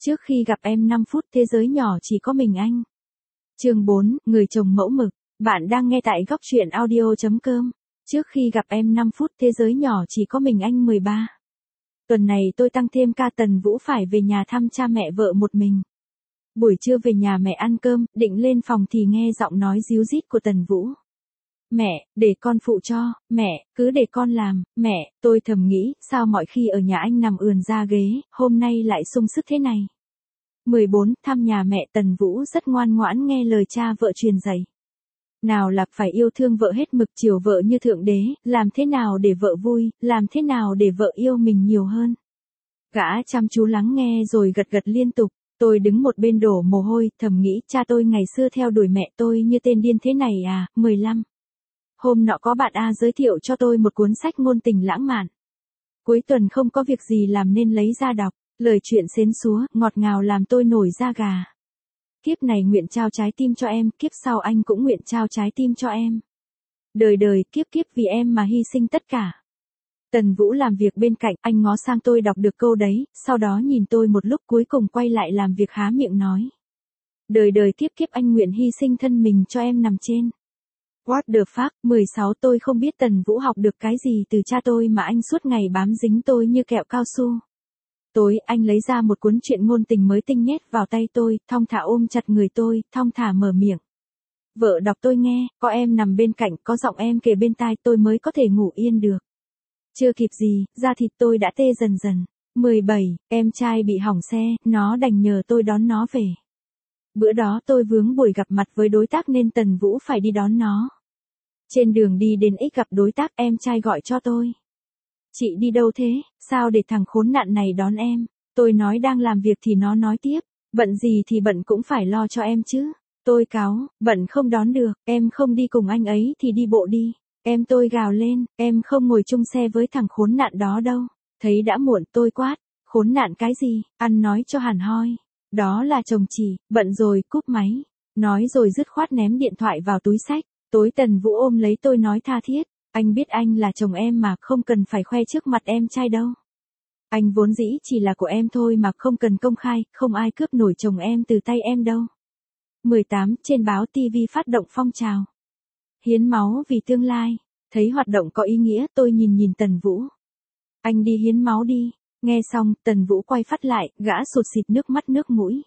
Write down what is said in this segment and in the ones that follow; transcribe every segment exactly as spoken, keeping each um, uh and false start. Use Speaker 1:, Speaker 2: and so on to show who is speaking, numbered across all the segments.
Speaker 1: Trước khi gặp em năm phút thế giới nhỏ chỉ có mình anh. Chương bốn, người chồng mẫu mực. Bạn đang nghe tại góc truyện audio chấm com. Trước khi gặp em năm phút thế giới nhỏ chỉ có mình anh mười ba. Tuần này tôi tăng thêm ca Tần Vũ phải về nhà thăm cha mẹ vợ một mình. Buổi trưa về nhà mẹ ăn cơm, định lên phòng thì nghe giọng nói ríu rít của Tần Vũ. Mẹ, để con phụ cho, mẹ, cứ để con làm, mẹ, tôi thầm nghĩ, sao mọi khi ở nhà anh nằm ườn ra ghế, hôm nay lại sung sức thế này. mười bốn, thăm nhà mẹ Tần Vũ rất ngoan ngoãn nghe lời cha vợ truyền dạy. Nào là phải yêu thương vợ hết mực, chiều vợ như thượng đế, làm thế nào để vợ vui, làm thế nào để vợ yêu mình nhiều hơn. Gã chăm chú lắng nghe rồi gật gật liên tục. Tôi đứng một bên đổ mồ hôi, thầm nghĩ cha tôi ngày xưa theo đuổi mẹ tôi như tên điên thế này à. mười lăm. Hôm nọ có bạn A giới thiệu cho tôi một cuốn sách ngôn tình lãng mạn. Cuối tuần không có việc gì làm nên lấy ra đọc, lời chuyện xến xúa, ngọt ngào làm tôi nổi da gà. Kiếp này nguyện trao trái tim cho em, kiếp sau anh cũng nguyện trao trái tim cho em. Đời đời, kiếp kiếp vì em mà hy sinh tất cả. Tần Vũ làm việc bên cạnh, anh ngó sang tôi đọc được câu đấy, sau đó nhìn tôi một lúc cuối cùng quay lại làm việc há miệng nói. Đời đời kiếp kiếp anh nguyện hy sinh thân mình cho em nằm trên. What the fuck, mười sáu tôi không biết Tần Vũ học được cái gì từ cha tôi mà anh suốt ngày bám dính tôi như kẹo cao su. Tối, anh lấy ra một cuốn truyện ngôn tình mới tinh nhét vào tay tôi, thong thả ôm chặt người tôi, thong thả mở miệng. Vợ đọc tôi nghe, có em nằm bên cạnh, có giọng em kề bên tai tôi mới có thể ngủ yên được. Chưa kịp gì, da thịt tôi đã tê dần dần. mười bảy, em trai bị hỏng xe, nó đành nhờ tôi đón nó về. Bữa đó tôi vướng buổi gặp mặt với đối tác nên Tần Vũ phải đi đón nó. Trên đường đi đến X gặp đối tác, em trai gọi cho tôi. Chị đi đâu thế, sao để thằng khốn nạn này đón em? Tôi nói đang làm việc thì nó nói tiếp, bận gì thì bận cũng phải lo cho em chứ. Tôi cáu, bận không đón được, em không đi cùng anh ấy thì đi bộ đi. Em tôi gào lên, em không ngồi chung xe với thằng khốn nạn đó đâu. Thấy đã muộn tôi quát, khốn nạn cái gì, ăn nói cho hẳn hoi. Đó là chồng chị, bận rồi, cúp máy. Nói rồi dứt khoát ném điện thoại vào túi xách. Tối Tần Vũ ôm lấy tôi nói tha thiết, anh biết anh là chồng em mà không cần phải khoe trước mặt em trai đâu. Anh vốn dĩ chỉ là của em thôi mà không cần công khai, không ai cướp nổi chồng em từ tay em đâu. mười tám, trên báo ti vi phát động phong trào. Hiến máu vì tương lai. Thấy hoạt động có ý nghĩa, tôi nhìn nhìn Tần Vũ. Anh đi hiến máu đi. Nghe xong, Tần Vũ quay phát lại, gã sụt xịt nước mắt nước mũi.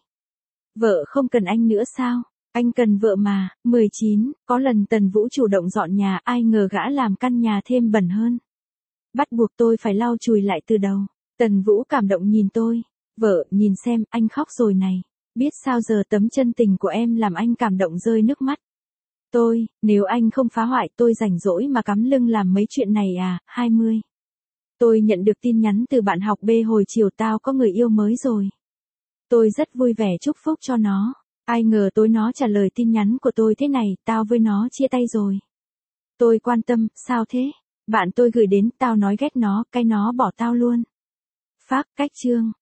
Speaker 1: Vợ không cần anh nữa sao? Anh cần vợ mà. mười chín, có lần Tần Vũ chủ động dọn nhà, ai ngờ gã làm căn nhà thêm bẩn hơn. Bắt buộc tôi phải lau chùi lại từ đầu. Tần Vũ cảm động nhìn tôi. Vợ, nhìn xem, anh khóc rồi này. Biết sao giờ tấm chân tình của em làm anh cảm động rơi nước mắt. Tôi, nếu anh không phá hoại tôi rảnh rỗi mà cắm lưng làm mấy chuyện này à. hai mươi. Tôi nhận được tin nhắn từ bạn học B hồi chiều tao có người yêu mới rồi. Tôi rất vui vẻ chúc phúc cho nó. Ai ngờ tối nó trả lời tin nhắn của tôi thế này, tao với nó chia tay rồi. Tôi quan tâm, sao thế? Bạn tôi gửi đến, tao nói ghét nó, cái nó bỏ tao luôn. Phác, cách chương.